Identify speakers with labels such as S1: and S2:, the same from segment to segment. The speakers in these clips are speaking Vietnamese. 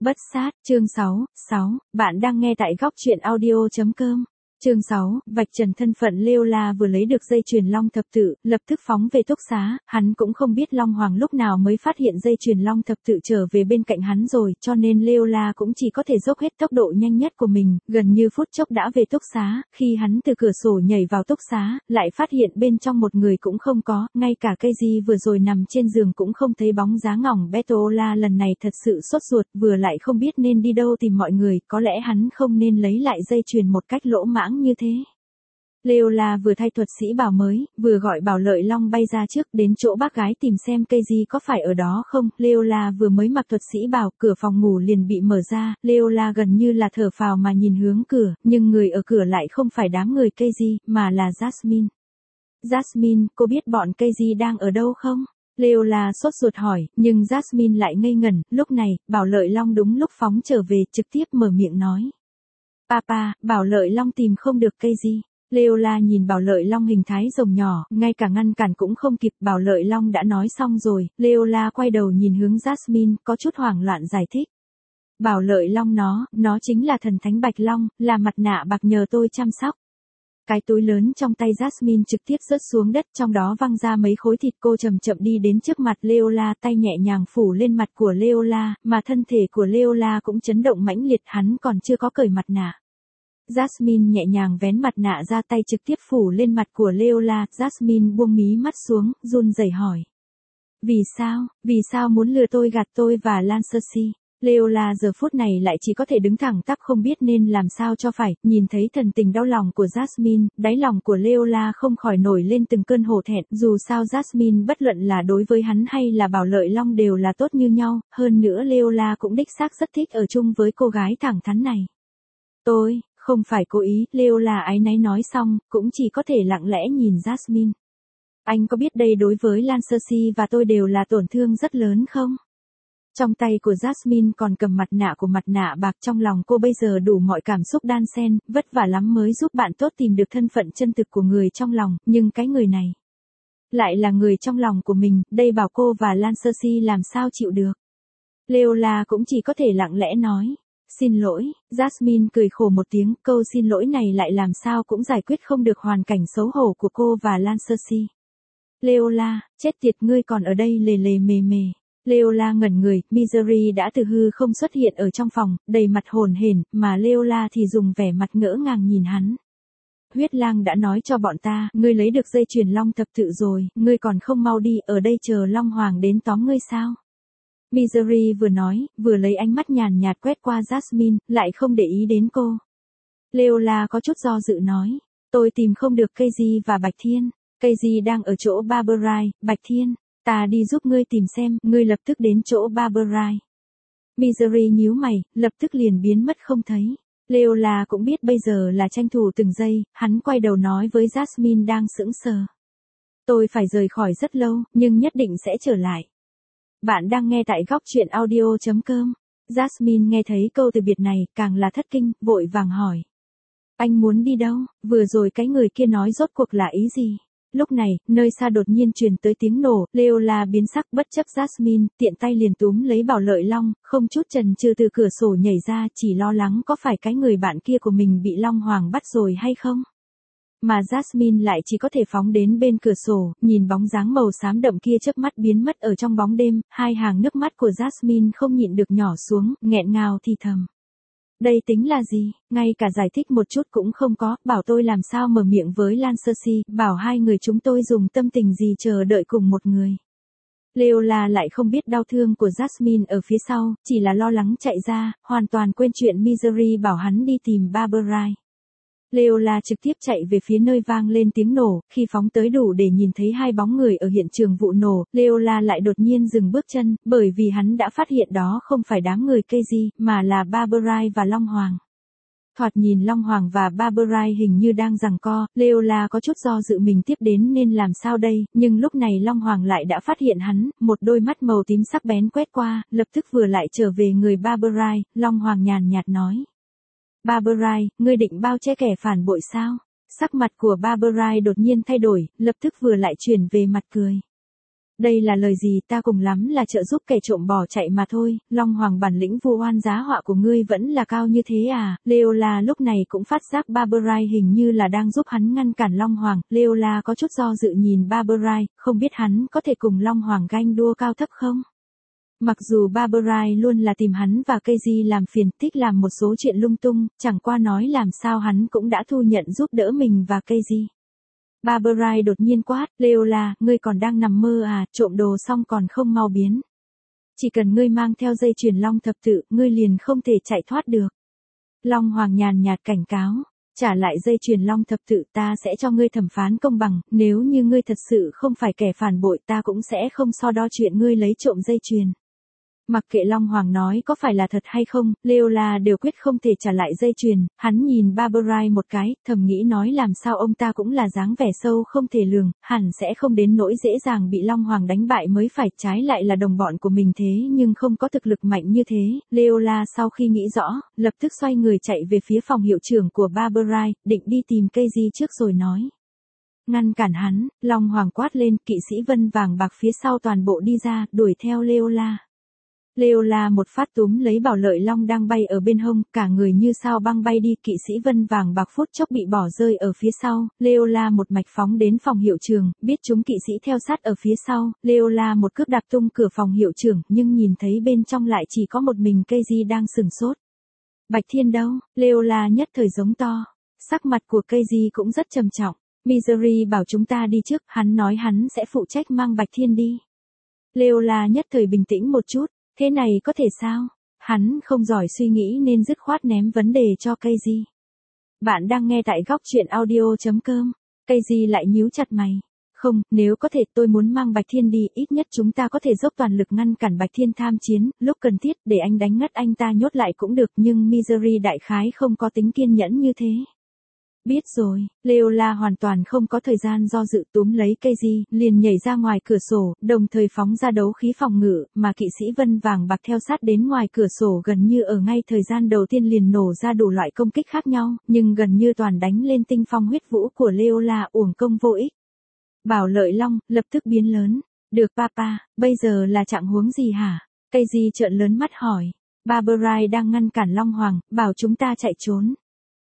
S1: Bất sát, chương 6, bạn đang nghe tại góc truyện audio.com. Chương 6, vạch trần thân phận Leola vừa lấy được dây chuyền long thập tự, lập tức phóng về túc xá, hắn cũng không biết Long Hoàng lúc nào mới phát hiện dây chuyền long thập tự trở về bên cạnh hắn rồi, cho nên Leola cũng chỉ có thể dốc hết tốc độ nhanh nhất của mình, gần như phút chốc đã về túc xá, khi hắn từ cửa sổ nhảy vào túc xá, lại phát hiện bên trong một người cũng không có, ngay cả Keiji vừa rồi nằm trên giường cũng không thấy bóng dáng ngỏng. Betola lần này thật sự sốt ruột, vừa lại không biết nên đi đâu tìm mọi người, có lẽ hắn không nên lấy lại dây chuyền một cách lỗ mãng như thế. Leola vừa thay thuật sĩ bảo mới, vừa gọi Bảo Lợi Long bay ra trước đến chỗ bác gái tìm xem Keiji có phải ở đó không. Leola vừa mới mặc thuật sĩ bảo, cửa phòng ngủ liền bị mở ra, Leola gần như là thở phào mà nhìn hướng cửa, nhưng người ở cửa lại không phải đám người Keiji, mà là Jasmine. Jasmine, cô biết bọn Keiji đang ở đâu không? Leola sốt ruột hỏi, nhưng Jasmine lại ngây ngẩn, lúc này, Bảo Lợi Long đúng lúc phóng trở về, trực tiếp mở miệng nói. Papa, Bảo Lợi Long tìm không được Keiji. Leola nhìn Bảo Lợi Long hình thái rồng nhỏ, ngay cả ngăn cản cũng không kịp, Bảo Lợi Long đã nói xong rồi. Leola quay đầu nhìn hướng Jasmine, có chút hoảng loạn giải thích. Bảo Lợi Long nó chính là thần thánh Bạch Long, là mặt nạ bạc nhờ tôi chăm sóc. Cái túi lớn trong tay Jasmine trực tiếp rớt xuống đất, trong đó văng ra mấy khối thịt. Cô chậm chậm đi đến trước mặt Leola, tay nhẹ nhàng phủ lên mặt của Leola, mà thân thể của Leola cũng chấn động mãnh liệt, hắn còn chưa có cởi mặt nạ. Jasmine nhẹ nhàng vén mặt nạ ra, tay trực tiếp phủ lên mặt của Leola. Jasmine buông mí mắt xuống, run rẩy hỏi. Vì sao muốn lừa tôi, gạt tôi và Lancersea? Leola giờ phút này lại chỉ có thể đứng thẳng tắp không biết nên làm sao cho phải, nhìn thấy thần tình đau lòng của Jasmine, đáy lòng của Leola không khỏi nổi lên từng cơn hổ thẹn, dù sao Jasmine bất luận là đối với hắn hay là Bảo Lợi Long đều là tốt như nhau, hơn nữa Leola cũng đích xác rất thích ở chung với cô gái thẳng thắn này. Tôi không phải cố ý, Leola áy náy nói xong, cũng chỉ có thể lặng lẽ nhìn Jasmine. Anh có biết đây đối với Lancersea và tôi đều là tổn thương rất lớn không? Trong tay của Jasmine còn cầm mặt nạ của mặt nạ bạc, trong lòng cô bây giờ đủ mọi cảm xúc đan xen, vất vả lắm mới giúp bạn tốt tìm được thân phận chân thực của người trong lòng, nhưng cái người này lại là người trong lòng của mình, đây bảo cô và Lancersea làm sao chịu được. Leola cũng chỉ có thể lặng lẽ nói. Xin lỗi, Jasmine cười khổ một tiếng, câu xin lỗi này lại làm sao cũng giải quyết không được hoàn cảnh xấu hổ của cô và Lancersea. Leola, chết tiệt, ngươi còn ở đây lề lề mề mề. Leola ngẩn người, Misery đã từ hư không xuất hiện ở trong phòng, đầy mặt hồn hển, mà Leola thì dùng vẻ mặt ngỡ ngàng nhìn hắn. Huyết Lang đã nói cho bọn ta, ngươi lấy được dây chuyền long thập tự rồi, ngươi còn không mau đi, ở đây chờ Long Hoàng đến tóm ngươi sao? Misery vừa nói, vừa lấy ánh mắt nhàn nhạt quét qua Jasmine, lại không để ý đến cô. Leola có chút do dự nói, tôi tìm không được Keiji và Bạch Thiên. Keiji đang ở chỗ Barberry, Bạch Thiên, ta đi giúp ngươi tìm xem, ngươi lập tức đến chỗ Barberry. Misery nhíu mày, lập tức liền biến mất không thấy. Leola cũng biết bây giờ là tranh thủ từng giây, hắn quay đầu nói với Jasmine đang sững sờ. Tôi phải rời khỏi rất lâu, nhưng nhất định sẽ trở lại. Bạn đang nghe tại góc truyện audio.com. Jasmine nghe thấy câu từ biệt này, càng là thất kinh, vội vàng hỏi. Anh muốn đi đâu? Vừa rồi cái người kia nói rốt cuộc là ý gì? Lúc này, nơi xa đột nhiên truyền tới tiếng nổ, Leola biến sắc bất chấp Jasmine, tiện tay liền túm lấy Bảo Lợi Long, không chút chần chừ từ cửa sổ nhảy ra, chỉ lo lắng có phải cái người bạn kia của mình bị Long Hoàng bắt rồi hay không? Mà Jasmine lại chỉ có thể phóng đến bên cửa sổ, nhìn bóng dáng màu xám đậm kia chớp mắt biến mất ở trong bóng đêm, hai hàng nước mắt của Jasmine không nhịn được nhỏ xuống, nghẹn ngào thì thầm. Đây tính là gì, ngay cả giải thích một chút cũng không có, bảo tôi làm sao mở miệng với Lancersea, bảo hai người chúng tôi dùng tâm tình gì chờ đợi cùng một người. Leola lại không biết đau thương của Jasmine ở phía sau, chỉ là lo lắng chạy ra, hoàn toàn quên chuyện Misery bảo hắn đi tìm Barberry. Leola trực tiếp chạy về phía nơi vang lên tiếng nổ, khi phóng tới đủ để nhìn thấy hai bóng người ở hiện trường vụ nổ, Leola lại đột nhiên dừng bước chân, bởi vì hắn đã phát hiện đó không phải đám người Keiji, mà là Barberry và Long Hoàng. Thoạt nhìn Long Hoàng và Barberry hình như đang giằng co, Leola có chút do dự mình tiếp đến nên làm sao đây, nhưng lúc này Long Hoàng lại đã phát hiện hắn, một đôi mắt màu tím sắc bén quét qua, lập tức vừa lại trở về người Barberry, Long Hoàng nhàn nhạt nói. Barberry, ngươi định bao che kẻ phản bội sao? Sắc mặt của Barberry đột nhiên thay đổi, lập tức vừa lại chuyển về mặt cười. Đây là lời gì, ta cùng lắm là trợ giúp kẻ trộm bỏ chạy mà thôi, Long Hoàng bản lĩnh vu oan giá họa của ngươi vẫn là cao như thế à, Leola lúc này cũng phát giác Barberine hình như là đang giúp hắn ngăn cản Long Hoàng, Leola có chút do dự nhìn Barberine, không biết hắn có thể cùng Long Hoàng ganh đua cao thấp không? Mặc dù Barberine luôn là tìm hắn và Casey làm phiền, thích làm một số chuyện lung tung, chẳng qua nói làm sao hắn cũng đã thu nhận giúp đỡ mình và Casey. Barberine đột nhiên quát, Leola, ngươi còn đang nằm mơ à, trộm đồ xong còn không mau biến. Chỉ cần ngươi mang theo dây chuyền long thập tự, ngươi liền không thể chạy thoát được. Long Hoàng nhàn nhạt cảnh cáo, trả lại dây chuyền long thập tự ta sẽ cho ngươi thẩm phán công bằng, nếu như ngươi thật sự không phải kẻ phản bội ta cũng sẽ không so đo chuyện ngươi lấy trộm dây chuyền. Mặc kệ Long Hoàng nói có phải là thật hay không, Leola đều quyết không thể trả lại dây chuyền, hắn nhìn Barberine một cái, thầm nghĩ nói làm sao ông ta cũng là dáng vẻ sâu không thể lường, hẳn sẽ không đến nỗi dễ dàng bị Long Hoàng đánh bại mới phải, trái lại là đồng bọn của mình thế nhưng không có thực lực mạnh như thế. Leola sau khi nghĩ rõ, lập tức xoay người chạy về phía phòng hiệu trưởng của Barberine, định đi tìm Casey trước rồi nói. Ngăn cản hắn, Long Hoàng quát lên, kỵ sĩ vân vàng bạc phía sau toàn bộ đi ra, đuổi theo Leola. Leola một phát túm lấy Bảo Lợi Long đang bay ở bên hông, cả người như sao băng bay đi, kỵ sĩ vân vàng bạc phút chốc bị bỏ rơi ở phía sau, Leola một mạch phóng đến phòng hiệu trưởng, biết chúng kỵ sĩ theo sát ở phía sau, Leola một cước đạp tung cửa phòng hiệu trưởng, nhưng nhìn thấy bên trong lại chỉ có một mình Casey đang sửng sốt. Bạch Thiên đâu? Leola nhất thời giống to, sắc mặt của Casey cũng rất trầm trọng, Misery bảo chúng ta đi trước, hắn nói hắn sẽ phụ trách mang Bạch Thiên đi. Leola nhất thời bình tĩnh một chút. Thế này có thể sao? Hắn không giỏi suy nghĩ nên dứt khoát ném vấn đề cho Casey. Bạn đang nghe tại góc truyện audio.com. Casey lại nhíu chặt mày. Không, nếu có thể tôi muốn mang Bạch Thiên đi, ít nhất chúng ta có thể dốc toàn lực ngăn cản Bạch Thiên tham chiến, lúc cần thiết để anh đánh ngất anh ta nhốt lại cũng được, nhưng Misery đại khái không có tính kiên nhẫn như thế. Biết rồi, Leola hoàn toàn không có thời gian do dự, túm lấy Casey, liền nhảy ra ngoài cửa sổ, đồng thời phóng ra đấu khí phòng ngự, mà kỵ sĩ vân vàng bạc theo sát đến ngoài cửa sổ gần như ở ngay thời gian đầu tiên liền nổ ra đủ loại công kích khác nhau, nhưng gần như toàn đánh lên tinh phong huyết vũ của Leola, uổng công vô ích. Bảo Lợi Long, lập tức biến lớn. Được papa, bây giờ là trạng huống gì hả? Casey trợn lớn mắt hỏi. Barberine đang ngăn cản Long Hoàng, bảo chúng ta chạy trốn.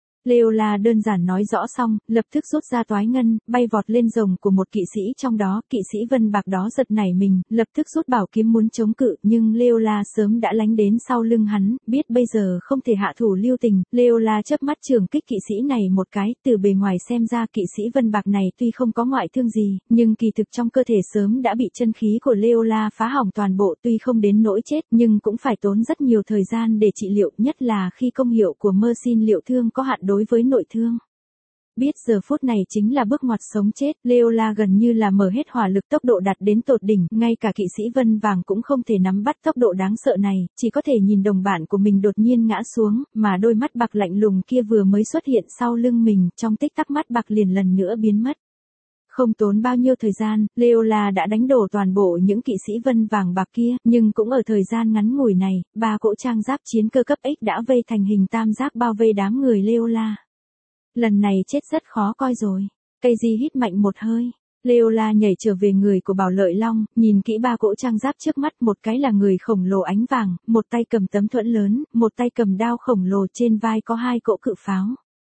S1: Leola đơn giản nói rõ xong, lập tức rút ra toái ngân, bay vọt lên rồng của một kỵ sĩ trong đó, kỵ sĩ vân bạc đó giật nảy mình, lập tức rút bảo kiếm muốn chống cự, nhưng Leola sớm đã lánh đến sau lưng hắn, biết bây giờ không thể hạ thủ lưu tình, Leola chớp mắt trường kích kỵ sĩ này một cái, từ bề ngoài xem ra kỵ sĩ vân bạc này tuy không có ngoại thương gì, nhưng kỳ thực trong cơ thể sớm đã bị chân khí của Leola phá hỏng toàn bộ, tuy không đến nỗi chết, nhưng cũng phải tốn rất nhiều thời gian để trị liệu, nhất là khi công hiệu của Mersin liệu thương có hạn đối với nội thương. Biết giờ phút này chính là bước ngoặt sống chết, Leola gần như là mở hết hỏa lực, tốc độ đạt đến tột đỉnh, ngay cả kỵ sĩ vân vàng cũng không thể nắm bắt tốc độ đáng sợ này, chỉ có thể nhìn đồng bạn của mình đột nhiên ngã xuống, mà đôi mắt bạc lạnh lùng kia vừa mới xuất hiện sau lưng mình, trong tích tắc mắt bạc liền lần nữa biến mất. Không tốn bao nhiêu thời gian, Leola đã đánh đổ toàn bộ những kỵ sĩ vân vàng bạc kia, nhưng cũng ở thời gian ngắn ngủi này, 3 cỗ trang giáp chiến cơ cấp X đã vây thành hình tam giác bao vây đám người Leola. Lần này chết rất khó coi rồi. Casey hít mạnh một hơi. Leola nhảy trở về người của Bảo Lợi Long, nhìn kỹ 3 cỗ trang giáp trước mắt, một cái là người khổng lồ ánh vàng, một tay cầm tấm thuẫn lớn, một tay cầm đao khổng lồ, trên vai có 2 cỗ cự pháo.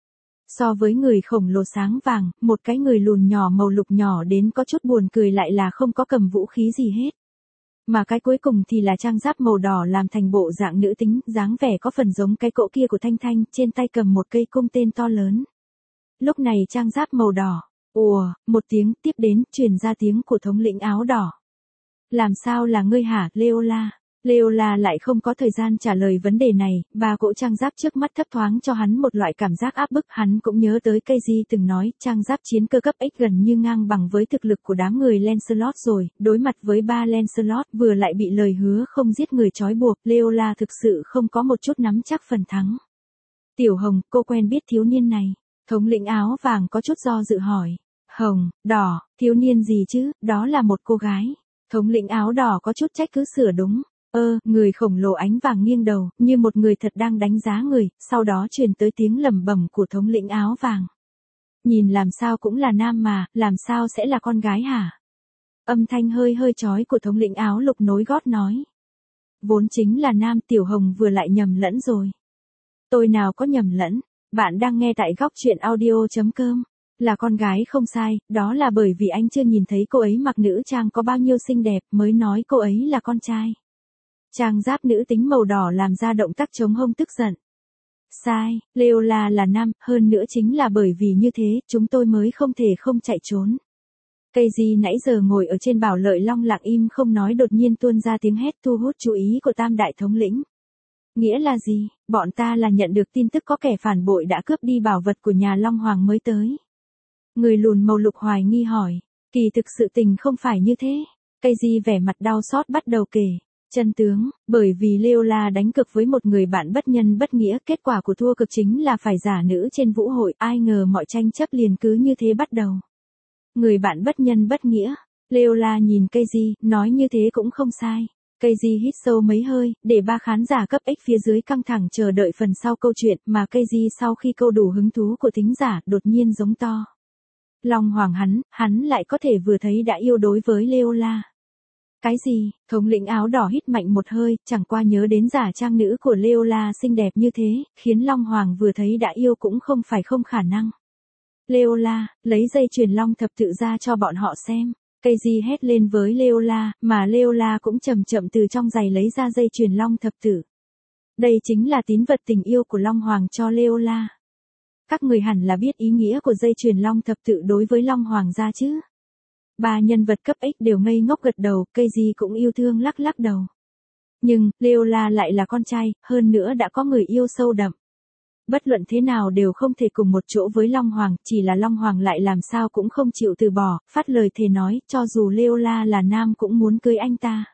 S1: So với người khổng lồ sáng vàng, một cái người lùn nhỏ màu lục nhỏ đến có chút buồn cười lại là không có cầm vũ khí gì hết. Mà cái cuối cùng thì là trang giáp màu đỏ làm thành bộ dạng nữ tính, dáng vẻ có phần giống cái cỗ kia của Thanh Thanh, trên tay cầm một cây cung tên to lớn. Lúc này trang giáp màu đỏ, ùa, một tiếng tiếp đến, truyền ra tiếng của thống lĩnh áo đỏ. Làm sao là ngươi hả, Leola? Leola lại không có thời gian trả lời vấn đề này, 3 cỗ trang giáp trước mắt thấp thoáng cho hắn một loại cảm giác áp bức, hắn cũng nhớ tới Casey từng nói, trang giáp chiến cơ cấp X gần như ngang bằng với thực lực của đám người Lancelot rồi, đối mặt với 3 Lancelot vừa lại bị lời hứa không giết người trói buộc, Leola thực sự không có một chút nắm chắc phần thắng. Tiểu Hồng, cô quen biết thiếu niên này. Thống lĩnh áo vàng có chút do dự hỏi. Hồng, đỏ, thiếu niên gì chứ, đó là một cô gái. Thống lĩnh áo đỏ có chút trách cứ sửa đúng. Người khổng lồ ánh vàng nghiêng đầu, như một người thật đang đánh giá người, sau đó truyền tới tiếng lẩm bẩm của thống lĩnh áo vàng. Nhìn làm sao cũng là nam mà, làm sao sẽ là con gái hả? Âm thanh hơi hơi chói của thống lĩnh áo lục nối gót nói. Vốn chính là nam, Tiểu Hồng vừa lại nhầm lẫn rồi. Tôi nào có nhầm lẫn, bạn đang nghe tại góc truyện audio.com. Là con gái không sai, đó là bởi vì anh chưa nhìn thấy cô ấy mặc nữ trang có bao nhiêu xinh đẹp mới nói cô ấy là con trai. Trang giáp nữ tính màu đỏ làm ra động tác chống hông tức giận. Sai, Leola là nam, hơn nữa chính là bởi vì như thế, chúng tôi mới không thể không chạy trốn. Casey nãy giờ ngồi ở trên bảo lợi long lặng im không nói đột nhiên tuôn ra tiếng hét thu hút chú ý của tam đại thống lĩnh. Nghĩa là gì? Bọn ta là nhận được tin tức có kẻ phản bội đã cướp đi bảo vật của nhà Long Hoàng mới tới. Người lùn màu lục hoài nghi hỏi. Kỳ thực sự tình không phải như thế. Casey vẻ mặt đau xót bắt đầu kể. Chân tướng, bởi vì Leola đánh cực với một người bạn bất nhân bất nghĩa, kết quả của thua cực chính là phải giả nữ trên vũ hội, ai ngờ mọi tranh chấp liền cứ như thế bắt đầu. Người bạn bất nhân bất nghĩa, Leola nhìn Casey, nói như thế cũng không sai. Casey hít sâu mấy hơi, để ba khán giả cấp X phía dưới căng thẳng chờ đợi phần sau câu chuyện, mà Casey sau khi câu đủ hứng thú của thính giả, đột nhiên giống to. Long Hoàng hắn lại có thể vừa thấy đã yêu đối với Leola. Cái gì? Thống lĩnh áo đỏ hít mạnh một hơi, chẳng qua nhớ đến giả trang nữ của Leola xinh đẹp như thế, khiến Long Hoàng vừa thấy đã yêu cũng không phải không khả năng. Leola, lấy dây chuyền long thập tự ra cho bọn họ xem. Casey hét lên với Leola, mà Leola cũng chậm chậm từ trong giày lấy ra dây chuyền long thập tự. Đây chính là tín vật tình yêu của Long Hoàng cho Leola. Các người hẳn là biết ý nghĩa của dây chuyền long thập tự đối với Long Hoàng gia chứ. Ba nhân vật cấp X đều ngây ngốc gật đầu, Casey cũng yêu thương lắc lắc đầu. Nhưng, Leola lại là con trai, hơn nữa đã có người yêu sâu đậm. Bất luận thế nào đều không thể cùng một chỗ với Long Hoàng, chỉ là Long Hoàng lại làm sao cũng không chịu từ bỏ, phát lời thề nói, cho dù Leola là nam cũng muốn cưới anh ta.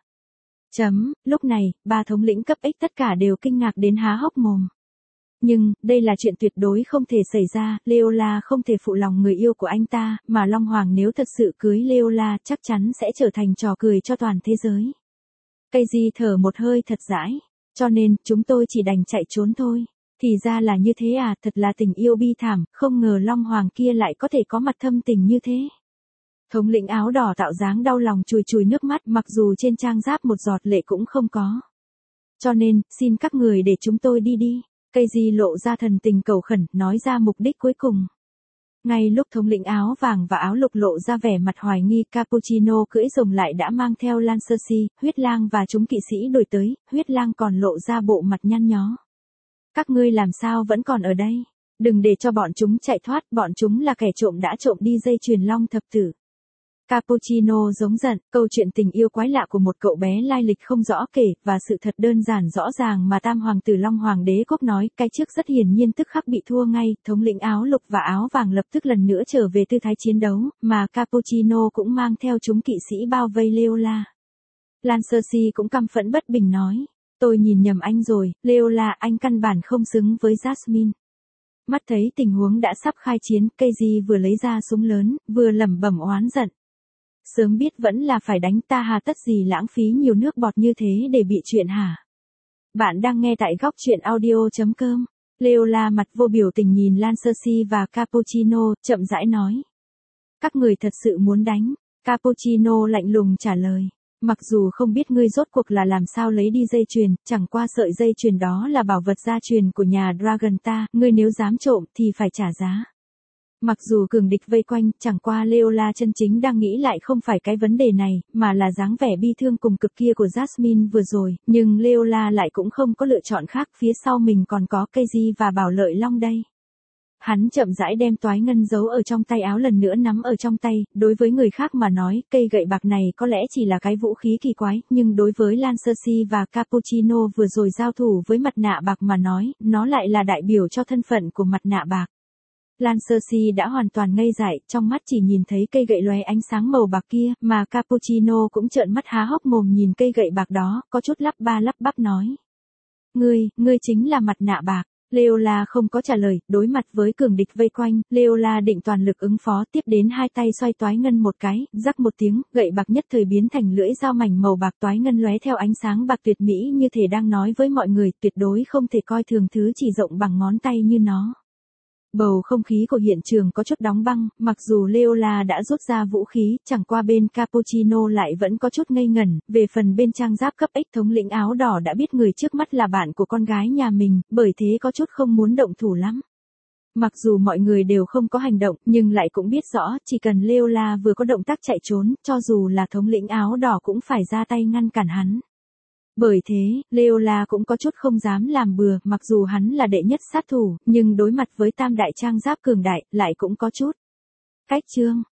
S1: Lúc này, ba thống lĩnh cấp X tất cả đều kinh ngạc đến há hốc mồm. Nhưng, đây là chuyện tuyệt đối không thể xảy ra, Leola không thể phụ lòng người yêu của anh ta, mà Long Hoàng nếu thật sự cưới Leola chắc chắn sẽ trở thành trò cười cho toàn thế giới. Casey thở một hơi thật dãi, cho nên, chúng tôi chỉ đành chạy trốn thôi. Thì ra là như thế à, thật là tình yêu bi thảm, không ngờ Long Hoàng kia lại có thể có mặt thâm tình như thế. Thống lĩnh áo đỏ tạo dáng đau lòng chùi chùi nước mắt mặc dù trên trang giáp một giọt lệ cũng không có. Cho nên, xin các người để chúng tôi đi đi. Casey lộ ra thần tình cầu khẩn, nói ra mục đích cuối cùng. Ngay lúc thống lĩnh áo vàng và áo lục lộ ra vẻ mặt hoài nghi, Cappuccino cưỡi rồng lại đã mang theo Lancersi, Huyết Lang và chúng kỵ sĩ đuổi tới, Huyết Lang còn lộ ra bộ mặt nhăn nhó. Các ngươi làm sao vẫn còn ở đây? Đừng để cho bọn chúng chạy thoát, bọn chúng là kẻ trộm đã trộm đi dây chuyền long thập tử. Cappuccino giống giận, câu chuyện tình yêu quái lạ của một cậu bé lai lịch không rõ kể, và sự thật đơn giản rõ ràng mà tam hoàng tử Long Hoàng đế quốc nói, cái trước rất hiển nhiên tức khắc bị thua ngay, thống lĩnh áo lục và áo vàng lập tức lần nữa trở về tư thái chiến đấu, mà Cappuccino cũng mang theo chúng kỵ sĩ bao vây Leola. Lancersi cũng căm phẫn bất bình nói, tôi nhìn nhầm anh rồi, Leola anh căn bản không xứng với Jasmine. Mắt thấy tình huống đã sắp khai chiến, Casey vừa lấy ra súng lớn, vừa lẩm bẩm oán giận. Sớm biết vẫn là phải đánh ta hà tất gì lãng phí nhiều nước bọt như thế để bị chuyện hả? Bạn đang nghe tại góc truyện audio.com. Leola mặt vô biểu tình nhìn Lancersi và Cappuccino, chậm rãi nói. Các người thật sự muốn đánh? Cappuccino lạnh lùng trả lời. Mặc dù không biết ngươi rốt cuộc là làm sao lấy đi dây chuyền, chẳng qua sợi dây chuyền đó là bảo vật gia truyền của nhà Dragon ta, ngươi nếu dám trộm thì phải trả giá. Mặc dù cường địch vây quanh, chẳng qua Leola chân chính đang nghĩ lại không phải cái vấn đề này, mà là dáng vẻ bi thương cùng cực kia của Jasmine vừa rồi, nhưng Leola lại cũng không có lựa chọn khác, phía sau mình còn có Casey và Bảo Lợi Long đây. Hắn chậm rãi đem toái ngân giấu ở trong tay áo lần nữa nắm ở trong tay, đối với người khác mà nói, cây gậy bạc này có lẽ chỉ là cái vũ khí kỳ quái, nhưng đối với Lancersi và Cappuccino vừa rồi giao thủ với mặt nạ bạc mà nói, nó lại là đại biểu cho thân phận của mặt nạ bạc. Lancersi đã hoàn toàn ngây dại, trong mắt chỉ nhìn thấy cây gậy lóe ánh sáng màu bạc kia, mà Cappuccino cũng trợn mắt há hốc mồm nhìn cây gậy bạc đó, có chút lắp ba lắp bắp nói. Ngươi chính là mặt nạ bạc. Leola không có trả lời, đối mặt với cường địch vây quanh, Leola định toàn lực ứng phó, tiếp đến hai tay xoay toái ngân một cái, rắc một tiếng, gậy bạc nhất thời biến thành lưỡi dao mảnh màu bạc toái ngân lóe theo ánh sáng bạc tuyệt mỹ như thể đang nói với mọi người, tuyệt đối không thể coi thường thứ chỉ rộng bằng ngón tay như nó. Bầu không khí của hiện trường có chút đóng băng, mặc dù Leola đã rút ra vũ khí, chẳng qua bên Cappuccino lại vẫn có chút ngây ngẩn, về phần bên trang giáp cấp X thống lĩnh áo đỏ đã biết người trước mắt là bạn của con gái nhà mình, bởi thế có chút không muốn động thủ lắm. Mặc dù mọi người đều không có hành động, nhưng lại cũng biết rõ, chỉ cần Leola vừa có động tác chạy trốn, cho dù là thống lĩnh áo đỏ cũng phải ra tay ngăn cản hắn. Bởi thế, Leola cũng có chút không dám làm bừa, mặc dù hắn là đệ nhất sát thủ, nhưng đối mặt với tam đại trang giáp cường đại, lại cũng có chút cách trương.